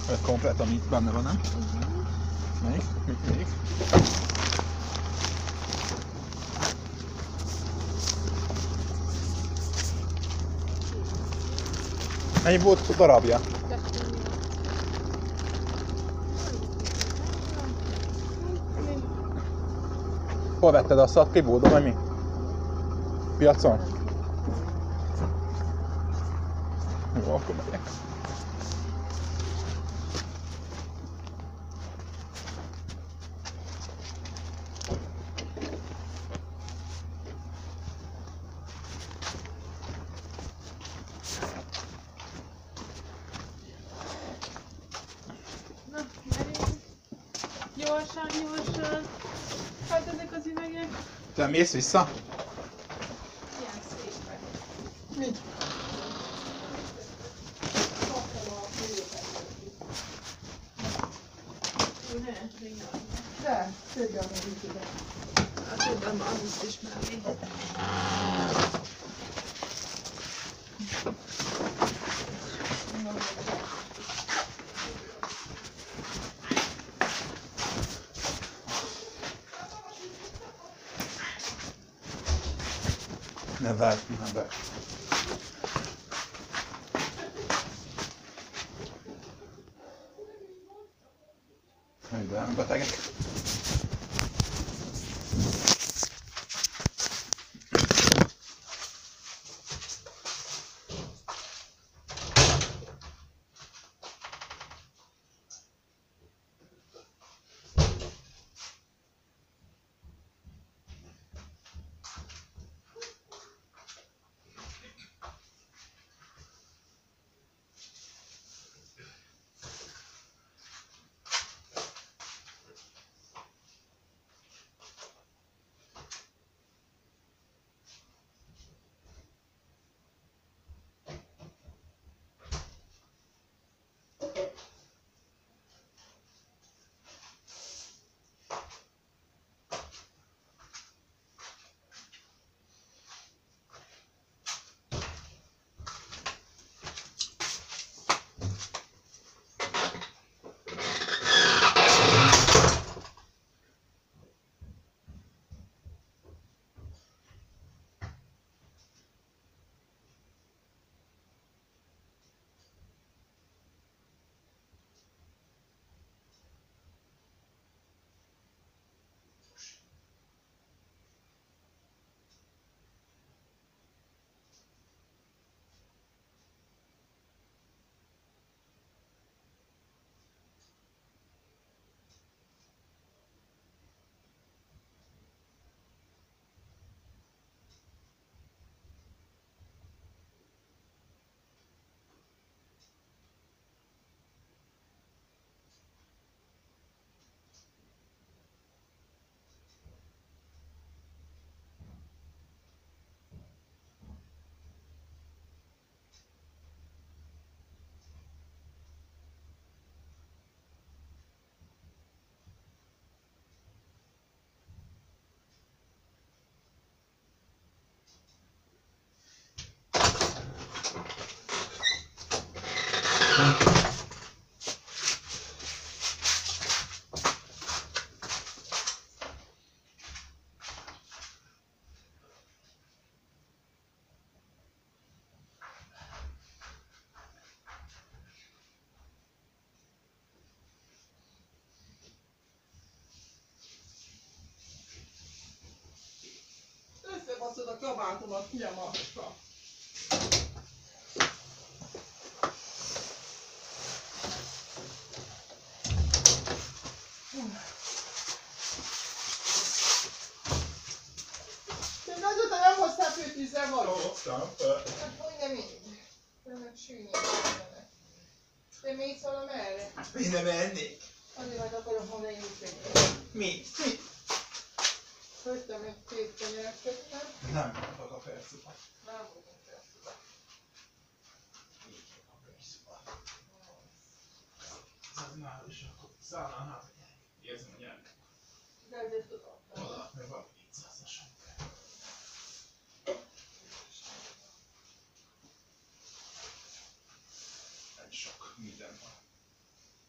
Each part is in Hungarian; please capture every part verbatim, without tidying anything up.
Ez komplet, ami itt benne van, nem? Uh-huh. Még? Még? Még? Mennyi volt a darabja? Hol vetted azt a kibódon, vagy mi? Piacon? Jó, akkor megyek. Na, gyerünk! Gyorsan, gyorsan! Hát ezek az üvegek Te mész vissza? ilyen szépek. Mi? Jó, ne, még nem. De, szépen meg ide. Hát tudom, az is mellé. Ne várj, ne várj. De betegek. Összebaszod a kabátomat, mi a macska? Te azóta nem hoztál főtűzzel valót? Hoztam. Hát hogy nem így? Önök sűnyi lennek. Te mész valamerre? Én nem ennék. Azért majd akarom mondani, hogy Mi? Mi? Főztem egy két kenyeret köttem. Nem kapok a perszuba. Nem voltunk persze. Így a perszuba. Ez már is akkor szállnál hát. Érzem, hogy el. De ezért tudom. Oda, meg valami kétszázasan. Egy sok minden van.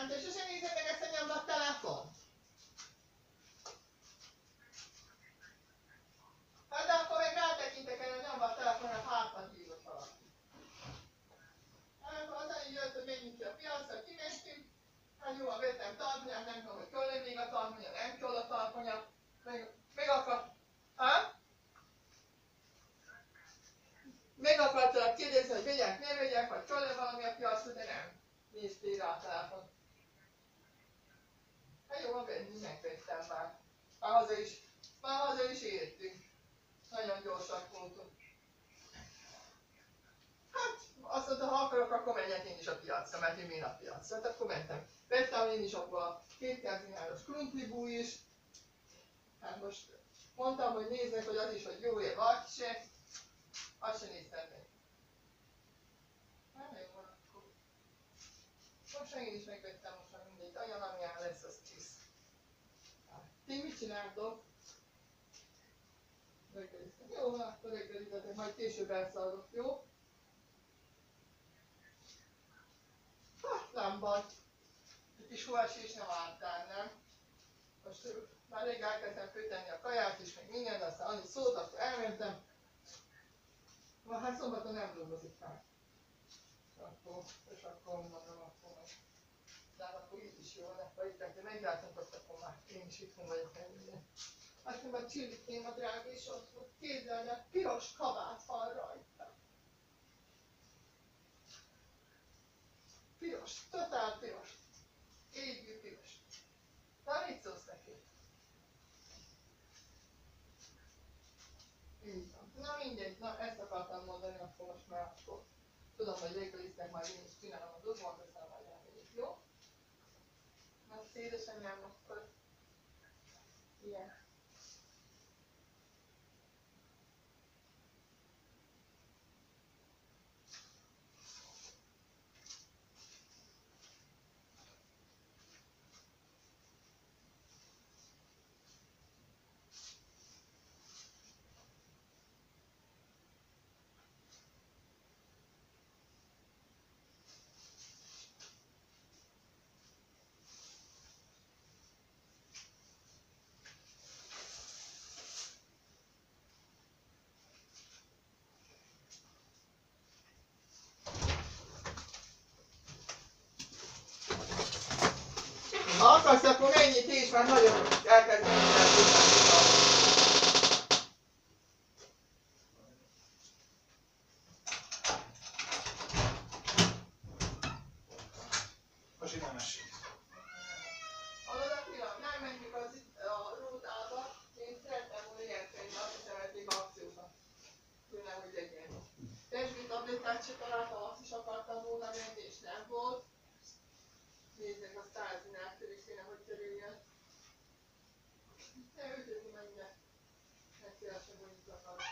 Nem, te sosem nézed meg ezt a nyomvat telefont? Hát de akkor meg rátekintek el a nyomvat telefonra, hátban hívott valaki. Hát akkor az annyi jött, hogy menjünk ki a piacra, kimentünk. Hát jó, vettem tartonyát, nem tudom, hogy kell még a tartonya, nem kell a tartonya. Még, még akar... Hát? Még akartalak kérdezni, hogy vegyek, ne vegyek, vagy kell valami a piacra, de nem. Néztél rá a telefon. Hát jó, venni, megvettem már. Már haza is, már haza is értünk. Nagyon gyorsak voltunk. Hát, azt mondta, ha akarok, akkor menjek én is a piacra, mert én én a piacra. Hát akkor mentem. Vettem én is abból a kétszáz dináros krumplibú is. Hát most mondtam, hogy nézzek, hogy az is, hogy jó-e vagy se. Azt se néztem meg. Hát jó van akkor. Most én is megvettem, most már mindegy. Olyan, amilyen lesz, az csisz. Ti mit csináltok? Reggeliztem. Jó, van, akkor reggeliztetek, majd később elszállok, jó? Hát nem baj. Egy kis hóesés nem álltál, nem? Most már rég elkezdtem főtenni a kaját is, meg minden, de aztán annyit szólt, akkor elmentem. Ma hát szombaton nem dolgozik már. És akkor, és akkor mondom, akkor meg. De hát akkor így is jó, ha itt de meglátunk, akkor már én is itthon vagyok minden. Azt mondom, a csillikém a drága, és ott, ott képzelni, a piros kabát van rajta. Piros, totál piros. Égő piros. Na, mit szólsz neki? Így van. Na mindegy, na ezt akartam mondani, akkor most már akkor tudom, hogy reggeliztek, majd én is csinálom a dugót, aztán majd elmegyek, jó? Na, édesanyám, akkor ilyen. Ha akarsz, akkor menjél ti is, már nagyon elkezdem mindent. Most innen mesélj. Hallod a pillanat, nem mentjük az itt a rótába, én szeretném volna ilyen könyvbe, azt hiszem eddig akcióban. Tőlem, hogy legyen. Tesbít tablettát se találtam, azt is akartam volna menni, és nem volt. Nézd meg a százinál től is kéne, hogy törüljön. Ne ütözni menjen. Meg szívesen mondjuk akarok.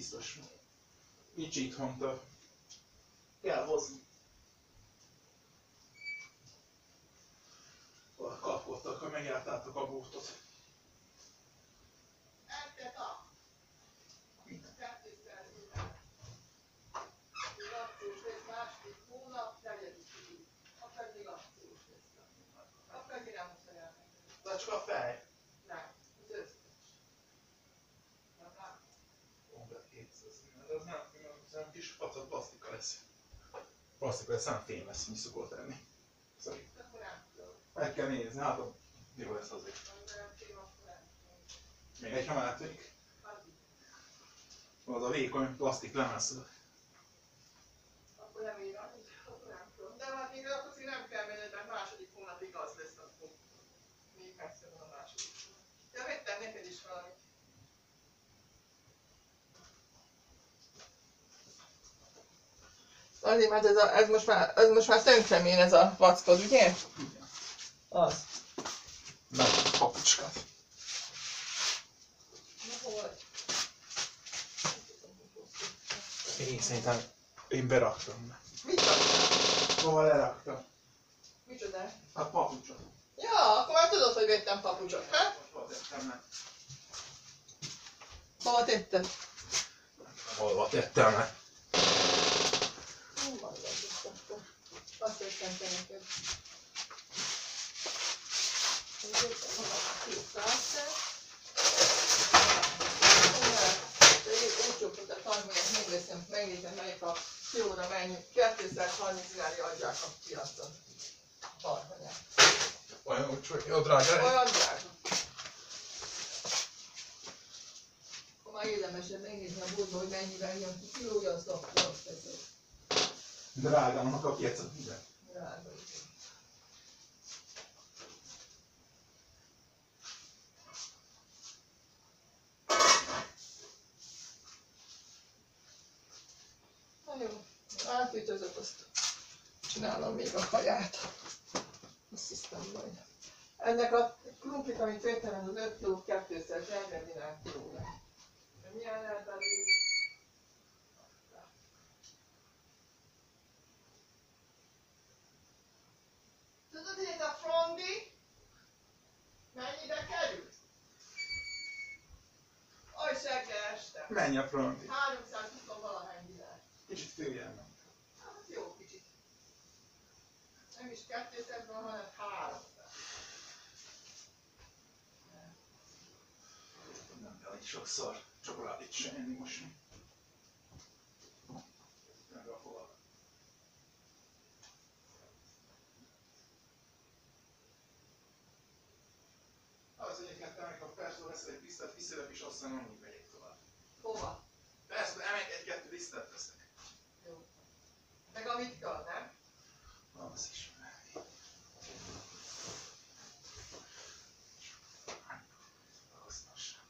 biztos. Nincs itthon több. Kell hozni. Kapkodtak, ha megjártátok a bútot. Ettet a kettőszer akciós lesz második hónap, negyedik hív. Akkor még akciós lesz. Akkor még nem muszáj elmenni. De csak a fej. Nem, az összes. Nem lát? Komplet kétszáz. Ez nem, ez nem kis pacat plastika lesz. Plastika lesz, nem fém lesz, mi szokott lenni. Szerintem. Akkor nem tudom. Meg kell nézni, hát jó lesz azért. Nem fém, akkor nem fém. Még egy máték. Addig. Az a vékony plastik lemez. Akkor nem ír, akkor nem tudom. De hát még akkor azért nem kell menni, mert második hónapig az lesz, akkor még messze van a második hónap. Ja, vettem neked is valamit. Azért, mert ez, a, ez, most már, ez most már tönkremén ez a vackod, ugye? Igen. Az. Meg papucskát. Na hol? Én szerintem én beraktam. Mit raktál? Hova leraktam? Micsoda? A papucsot. Ja, akkor már tudod, hogy vettem papucsot, hát? Most hol tettem le? Hova tetted? Hol tettem le? Hú, majd akkor. Azt tettem te neked. Én tettem a két szálltát. Úgy csopott a tanulmányok, megveszem, megnézem, melyik a kilóra mennyi. kétszázharminc dinári adják a piacon. Harmanyát. Olyan úgy, hogy jó drága. Olyan drága. Akkor már érdemesebb megnézni a boltba, hogy mennyivel jön ki kilója, azt akkor azt teszed. Drágának a piacot, ide. Drága is. Na jó, átütözött, azt csinálom még a kaját. Azt hiszem majd. Ennek a krumplit, amit vettem, ez az öt kiló kétszáznegyven dinár kilóra. Milyen lehet elég? Tudod, hogy ez a frondi mennyibe kerül? Aj, seggel este. Menj a fronti. háromszázhúsz valahány dinár. Kicsit féljen. Hát jó kicsit. Nem is kétszáz van, hanem háromszáz. Nem kell itt sokszor csokoládét se enni most. Meg a hol. Az egyébként te meg a persze veszel egy lisztet, viszélek és aztán nem úgy megyek tovább. Hova? Persze, elmegy egy-kettő lisztet veszek. Jó. Meg amit kell, nem? Az is. Hasznosság.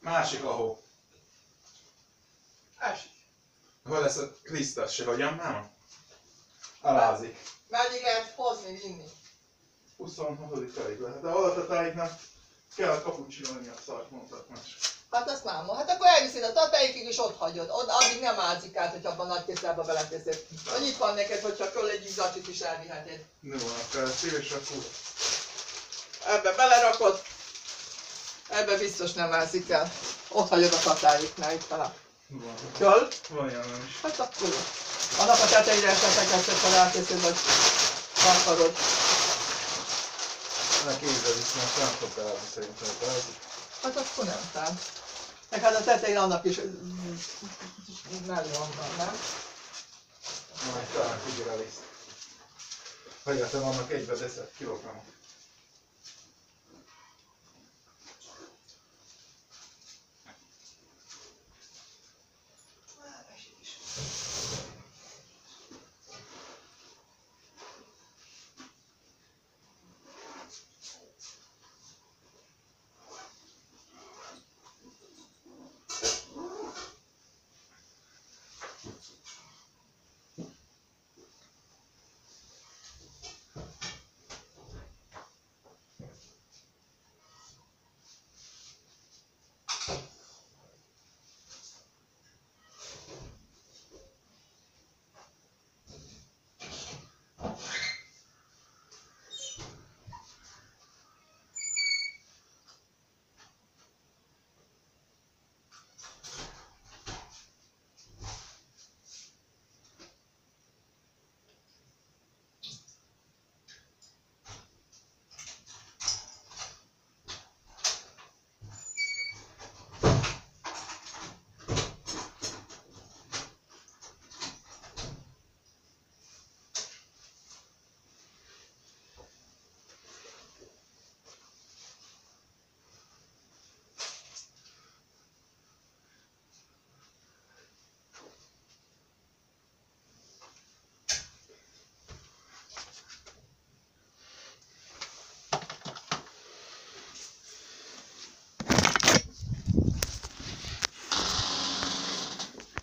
Másik a hó. Esik. Hol lesz a Krisztus se, hogyan nem? Alázik. Meddig lehet hozni, vinni? huszonhatodikaig lehet. De alatt a tájéknak kell a kaput csinálni, a szart mondtak más. Hát azt nem. Hát akkor elviszed a tatejékig és ott hagyod. Ott addig nem ázik át, hogy abban a nagy készlába beleteszed. Hogy itt van neked, hogyha föl egy izzacsit is elviheted. Ne van, akkor szíves akkor. Ebbe belerakod. Ebbe biztos nem ázik el. Ott hagyod a tatájéknál, itt van a Van. köl. Van ilyen nem is. Hát akkor annak a tetejére esetleg, ha ráteszed, vagy akarod. Ne kézzel is, mert nem tudok elni szerintem, hogy elzik. Hát akkor nem tán. Meg hát a tetején annak is mellé van, nem? Majd talán figyelelészt. Hagyjátok, annak egybe teszed kilogramot.